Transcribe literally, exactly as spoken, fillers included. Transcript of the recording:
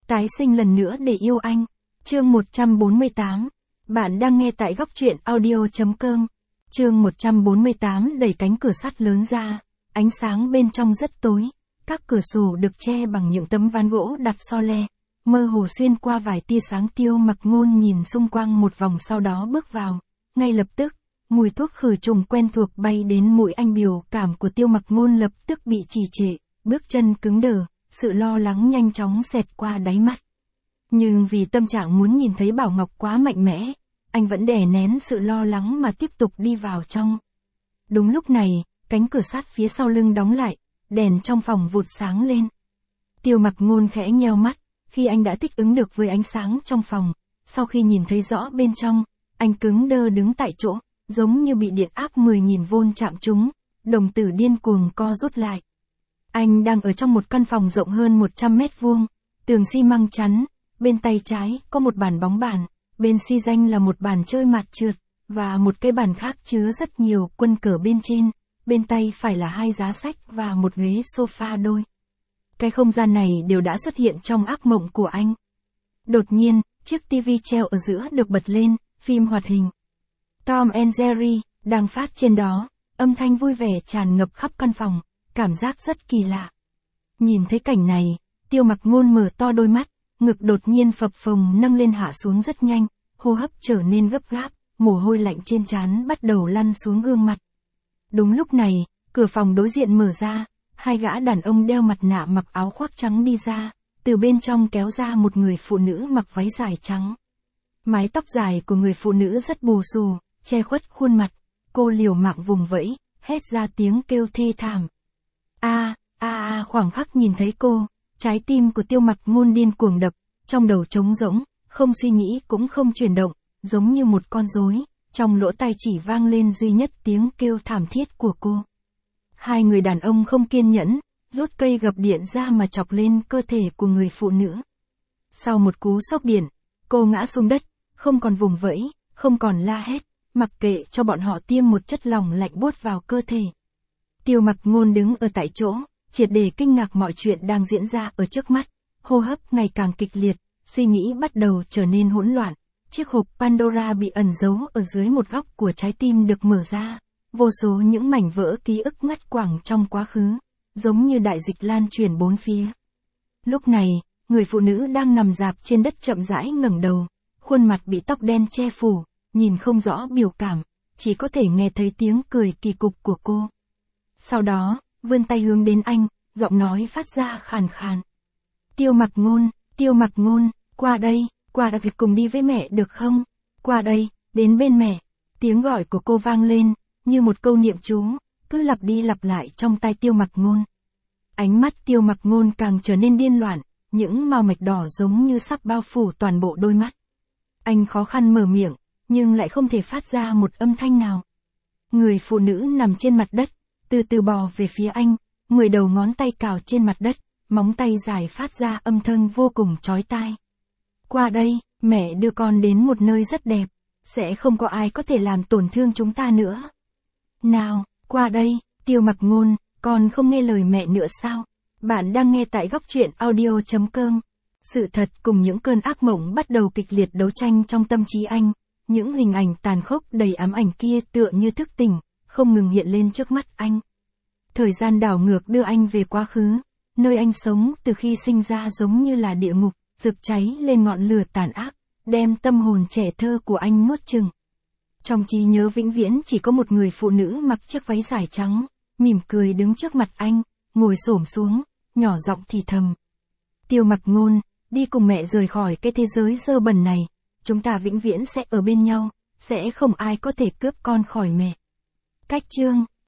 Tái sinh lần nữa để yêu anh. Chương một trăm bốn mươi tám. Bạn đang nghe tại góc truyện audio.com. Chương một trăm bốn mươi tám. Đẩy cánh cửa sắt lớn ra. Ánh sáng bên trong rất tối. Các cửa sổ được che bằng những tấm ván gỗ đặt so le. Mơ hồ xuyên qua vài tia sáng. Tiêu Mặc Ngôn nhìn xung quanh một vòng sau đó bước vào. Ngay lập tức, mùi thuốc khử trùng quen thuộc bay đến mũi anh. Biểu cảm của Tiêu Mặc Ngôn lập tức bị trì trệ, bước chân cứng đờ, sự lo lắng nhanh chóng xẹt qua đáy mắt. Nhưng vì tâm trạng muốn nhìn thấy Bảo Ngọc quá mạnh mẽ, anh vẫn đè nén sự lo lắng mà tiếp tục đi vào trong. Đúng lúc này, cánh cửa sắt phía sau lưng đóng lại, đèn trong phòng vụt sáng lên. Tiêu Mặc Ngôn khẽ nheo mắt, khi anh đã thích ứng được với ánh sáng trong phòng, sau khi nhìn thấy rõ bên trong, anh cứng đơ đứng tại chỗ, giống như bị điện áp mười nghìn vôn chạm trúng, đồng tử điên cuồng co rút lại. Anh đang ở trong một căn phòng rộng hơn một trăm mét vuông, tường xi măng chắn, bên tay trái có một bàn bóng bàn, bên xi danh là một bàn chơi mặt trượt, và một cái bàn khác chứa rất nhiều quân cờ bên trên, bên tay phải là hai giá sách và một ghế sofa đôi. Cái không gian này đều đã xuất hiện trong ác mộng của anh. Đột nhiên, chiếc tivi treo ở giữa được bật lên, phim hoạt hình Tom and Jerry đang phát trên đó, âm thanh vui vẻ tràn ngập khắp căn phòng, cảm giác rất kỳ lạ. Nhìn thấy cảnh này, Tiêu Mặc Ngôn mở to đôi mắt, ngực đột nhiên phập phồng nâng lên hạ xuống rất nhanh, hô hấp trở nên gấp gáp, mồ hôi lạnh trên trán bắt đầu lăn xuống gương mặt. Đúng lúc này, cửa phòng đối diện mở ra, hai gã đàn ông đeo mặt nạ mặc áo khoác trắng đi ra, từ bên trong kéo ra một người phụ nữ mặc váy dài trắng. Mái tóc dài của người phụ nữ rất bù xù, che khuất khuôn mặt, cô liều mạng vùng vẫy, hét ra tiếng kêu thê thảm. A, a a khoảng khắc nhìn thấy cô, trái tim của Tiêu Mặc Ngôn điên cuồng đập, trong đầu trống rỗng, không suy nghĩ cũng không chuyển động, giống như một con rối, trong lỗ tai chỉ vang lên duy nhất tiếng kêu thảm thiết của cô. Hai người đàn ông không kiên nhẫn, rút cây gập điện ra mà chọc lên cơ thể của người phụ nữ. Sau một cú sốc điện, cô ngã xuống đất, không còn vùng vẫy, không còn la hét, mặc kệ cho bọn họ tiêm một chất lỏng lạnh buốt vào cơ thể. Tiêu Mặc Ngôn đứng ở tại chỗ, triệt để kinh ngạc mọi chuyện đang diễn ra ở trước mắt, hô hấp ngày càng kịch liệt, suy nghĩ bắt đầu trở nên hỗn loạn. Chiếc hộp Pandora bị ẩn giấu ở dưới một góc của trái tim được mở ra, vô số những mảnh vỡ ký ức ngắt quãng trong quá khứ, giống như đại dịch lan truyền bốn phía. Lúc này, người phụ nữ đang nằm rạp trên đất chậm rãi ngẩng đầu, khuôn mặt bị tóc đen che phủ, nhìn không rõ biểu cảm, chỉ có thể nghe thấy tiếng cười kỳ cục của cô. Sau đó, vươn tay hướng đến anh, giọng nói phát ra khàn khàn. Tiêu Mặc Ngôn, Tiêu Mặc Ngôn, qua đây, qua đặc việc cùng đi với mẹ được không? Qua đây, đến bên mẹ. Tiếng gọi của cô vang lên, như một câu niệm chú, cứ lặp đi lặp lại trong tai Tiêu Mặc Ngôn. Ánh mắt Tiêu Mặc Ngôn càng trở nên điên loạn, những mao mạch đỏ giống như sắp bao phủ toàn bộ đôi mắt. Anh khó khăn mở miệng, nhưng lại không thể phát ra một âm thanh nào. Người phụ nữ nằm trên mặt đất, từ từ bò về phía anh, mười đầu ngón tay cào trên mặt đất, móng tay dài phát ra âm thanh vô cùng chói tai. Qua đây, mẹ đưa con đến một nơi rất đẹp, sẽ không có ai có thể làm tổn thương chúng ta nữa. Nào, qua đây, Tiêu Mặc Ngôn, con không nghe lời mẹ nữa sao? Bạn đang nghe tại góc truyện audio.com. Sự thật cùng những cơn ác mộng bắt đầu kịch liệt đấu tranh trong tâm trí anh, những hình ảnh tàn khốc đầy ám ảnh kia tựa như thức tỉnh, không ngừng hiện lên trước mắt anh. Thời gian đảo ngược đưa anh về quá khứ, nơi anh sống từ khi sinh ra giống như là địa ngục, rực cháy lên ngọn lửa tàn ác, đem tâm hồn trẻ thơ của anh nuốt chửng. Trong trí nhớ vĩnh viễn chỉ có một người phụ nữ mặc chiếc váy dài trắng, mỉm cười đứng trước mặt anh, ngồi xổm xuống, nhỏ giọng thì thầm. Tiêu Mặc Ngôn, đi cùng mẹ rời khỏi cái thế giới dơ bẩn này, chúng ta vĩnh viễn sẽ ở bên nhau, sẽ không ai có thể cướp con khỏi mẹ. Cách chương